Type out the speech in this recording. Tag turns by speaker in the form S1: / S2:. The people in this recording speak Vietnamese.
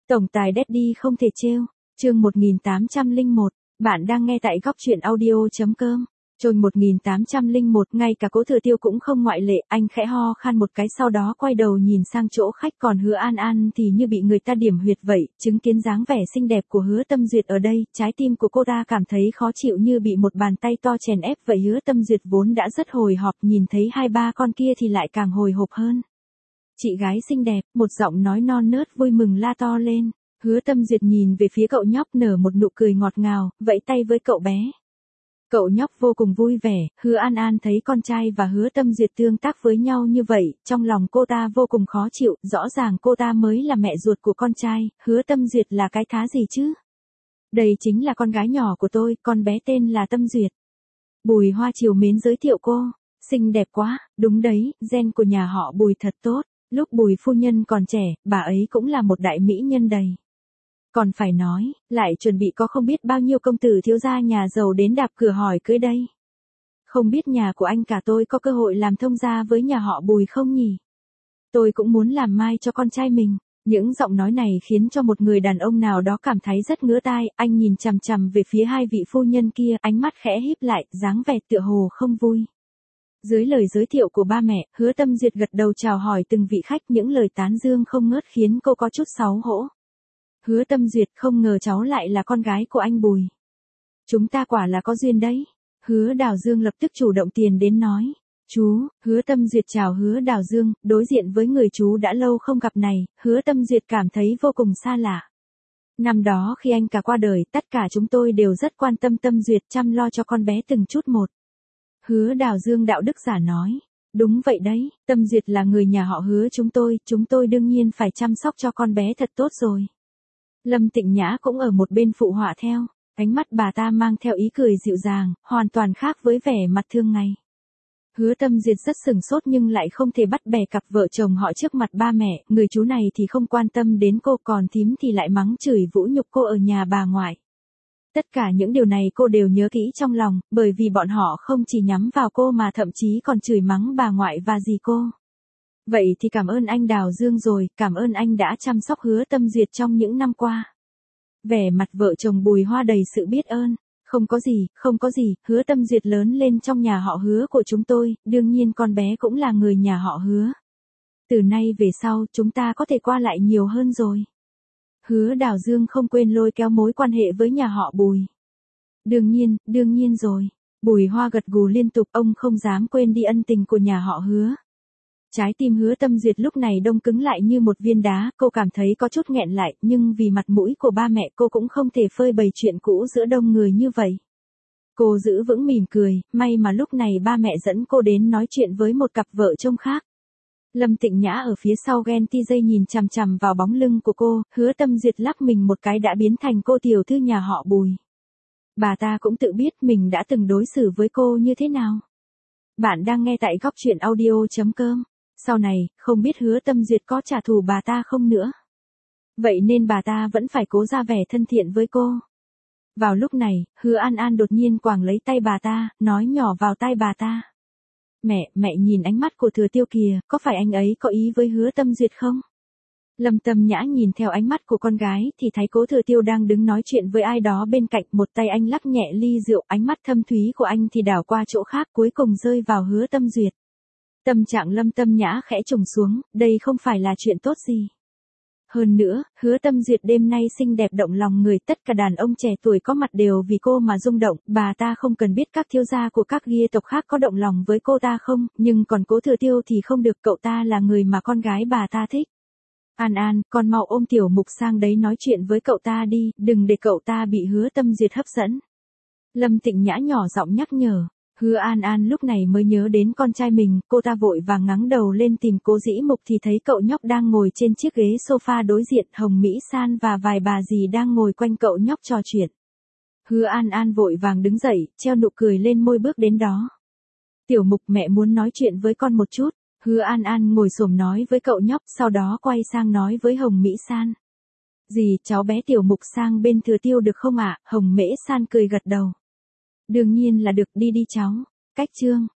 S1: Tổng tài Daddy không thể trêu. Chương 1801, bạn đang nghe tại góc truyện audio.com. Chương 1801, ngay cả Cố Thừa Tiêu cũng không ngoại lệ, anh khẽ ho khan một cái sau đó quay đầu nhìn sang chỗ khách, còn Hứa An An thì như bị người ta điểm huyệt vậy, chứng kiến dáng vẻ xinh đẹp của Hứa Tâm Duyệt ở đây, trái tim của cô ta cảm thấy khó chịu như bị một bàn tay to chèn ép vậy. Hứa Tâm Duyệt vốn đã rất hồi hộp, nhìn thấy hai ba con kia thì lại càng hồi hộp hơn. Chị gái xinh đẹp, một giọng nói non nớt vui mừng la to lên. Hứa Tâm Duyệt nhìn về phía cậu nhóc nở một nụ cười ngọt ngào, vẫy tay với cậu bé. Cậu nhóc vô cùng vui vẻ, Hứa An An thấy con trai và Hứa Tâm Duyệt tương tác với nhau như vậy, trong lòng cô ta vô cùng khó chịu, rõ ràng cô ta mới là mẹ ruột của con trai, Hứa Tâm Duyệt là cái thá gì chứ? Đây chính là con gái nhỏ của tôi, con bé tên là Tâm Duyệt. Bùi Hoa trìu mến giới thiệu cô, xinh đẹp quá, đúng đấy, gen của nhà họ Bùi thật tốt, lúc Bùi phu nhân còn trẻ, bà ấy cũng là một đại mỹ nhân đầy. Còn phải nói, lại chuẩn bị có không biết bao nhiêu công tử thiếu gia nhà giàu đến đạp cửa hỏi cưới đây. Không biết nhà của anh cả tôi có cơ hội làm thông gia với nhà họ Bùi không nhỉ? Tôi cũng muốn làm mai cho con trai mình. Những giọng nói này khiến cho một người đàn ông nào đó cảm thấy rất ngứa tai, anh nhìn chằm chằm về phía hai vị phu nhân kia, ánh mắt khẽ híp lại, dáng vẻ tựa hồ không vui. Dưới lời giới thiệu của ba mẹ, Hứa Tâm Duyệt gật đầu chào hỏi từng vị khách, những lời tán dương không ngớt khiến cô có chút xấu hổ. Hứa Tâm Duyệt, không ngờ cháu lại là con gái của anh Bùi. Chúng ta quả là có duyên đấy. Hứa Đào Dương lập tức chủ động tiền đến nói. Chú, Hứa Tâm Duyệt chào Hứa Đào Dương, đối diện với người chú đã lâu không gặp này, Hứa Tâm Duyệt cảm thấy vô cùng xa lạ. Năm đó khi anh cả qua đời, tất cả chúng tôi đều rất quan tâm Tâm Duyệt, chăm lo cho con bé từng chút một. Hứa Đào Dương đạo đức giả nói. Đúng vậy đấy, Tâm Duyệt là người nhà họ Hứa chúng tôi đương nhiên phải chăm sóc cho con bé thật tốt rồi. Lâm Tịnh Nhã cũng ở một bên phụ họa theo, ánh mắt bà ta mang theo ý cười dịu dàng, hoàn toàn khác với vẻ mặt thường ngày. Hứa Tâm Duyệt rất sừng sốt nhưng lại không thể bắt bè cặp vợ chồng họ trước mặt ba mẹ, người chú này thì không quan tâm đến cô, còn thím thì lại mắng chửi vũ nhục cô ở nhà bà ngoại. Tất cả những điều này cô đều nhớ kỹ trong lòng, bởi vì bọn họ không chỉ nhắm vào cô mà thậm chí còn chửi mắng bà ngoại và dì cô. Vậy thì cảm ơn anh Đào Dương rồi, cảm ơn anh đã chăm sóc Hứa Tâm Duyệt trong những năm qua. Vẻ mặt vợ chồng Bùi Hoa đầy sự biết ơn. Không có gì, Hứa Tâm Duyệt lớn lên trong nhà họ Hứa của chúng tôi, đương nhiên con bé cũng là người nhà họ Hứa. Từ nay về sau, chúng ta có thể qua lại nhiều hơn rồi. Hứa Đào Dương không quên lôi kéo mối quan hệ với nhà họ Bùi. Đương nhiên rồi. Bùi Hoa gật gù liên tục, ông không dám quên đi ân tình của nhà họ Hứa. Trái tim Hứa Tâm Duyệt lúc này đông cứng lại như một viên đá, cô cảm thấy có chút nghẹn lại, nhưng vì mặt mũi của ba mẹ cô cũng không thể phơi bày chuyện cũ giữa đông người như vậy. Cô giữ vững mỉm cười, may mà lúc này ba mẹ dẫn cô đến nói chuyện với một cặp vợ chồng khác. Lâm Tịnh Nhã ở phía sau ghen ti dây nhìn chằm chằm vào bóng lưng của cô, Hứa Tâm Duyệt lắc mình một cái đã biến thành cô tiểu thư nhà họ Bùi. Bà ta cũng tự biết mình đã từng đối xử với cô như thế nào. Bạn đang nghe tại góc truyện audio.com. Sau này, không biết Hứa Tâm Duyệt có trả thù bà ta không nữa. Vậy nên bà ta vẫn phải cố ra vẻ thân thiện với cô. Vào lúc này, Hứa An An đột nhiên quàng lấy tay bà ta, nói nhỏ vào tai bà ta. Mẹ nhìn ánh mắt của Thừa Tiêu kìa, có phải anh ấy có ý với Hứa Tâm Duyệt không? Lâm Tâm Nhã nhìn theo ánh mắt của con gái thì thấy Cố Thừa Tiêu đang đứng nói chuyện với ai đó bên cạnh, một tay anh lắc nhẹ ly rượu, ánh mắt thâm thúy của anh thì đảo qua chỗ khác cuối cùng rơi vào Hứa Tâm Duyệt. Tâm trạng Lâm Tâm Nhã khẽ trùng xuống, đây không phải là chuyện tốt gì. Hơn nữa, Hứa Tâm Duyệt đêm nay xinh đẹp động lòng người, tất cả đàn ông trẻ tuổi có mặt đều vì cô mà rung động, bà ta không cần biết các thiếu gia của các gia tộc khác có động lòng với cô ta không, nhưng còn Cố Thừa Tiêu thì không được, cậu ta là người mà con gái bà ta thích. An An, con mau ôm Tiểu Mục sang đấy nói chuyện với cậu ta đi, đừng để cậu ta bị Hứa Tâm Duyệt hấp dẫn. Lâm Tịnh Nhã nhỏ giọng nhắc nhở. Hứa An An lúc này mới nhớ đến con trai mình, cô ta vội vàng ngẩng đầu lên tìm Cố Dĩ Mục thì thấy cậu nhóc đang ngồi trên chiếc ghế sofa đối diện, Hồng Mỹ San và vài bà dì đang ngồi quanh cậu nhóc trò chuyện. Hứa An An vội vàng đứng dậy, treo nụ cười lên môi bước đến đó. Tiểu Mục, mẹ muốn nói chuyện với con một chút. Hứa An An ngồi xổm nói với cậu nhóc, sau đó quay sang nói với Hồng Mỹ San. Dì, cháu bé Tiểu Mục sang bên Thừa Tiêu được không ạ? Hồng Mễ San cười gật đầu. Đương nhiên là được, đi cháu. Cách chương